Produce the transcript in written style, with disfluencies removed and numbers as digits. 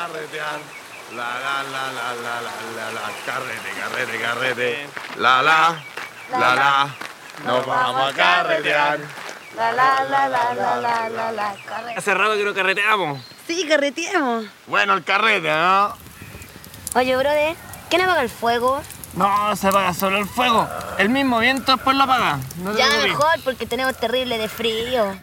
carretear. La la la la la la la, carrete, carrete, carrete. La, nos vamos a carretear. La. Hace rato que no carreteamos. Sí, carreteamos. Bueno, el carrete, ¿no? Oye, brother, ¿quién apaga el fuego? No, se apaga solo el fuego. El mismo viento después lo apaga. No te Ya preocupes. mejor, porque tenemos terrible de frío.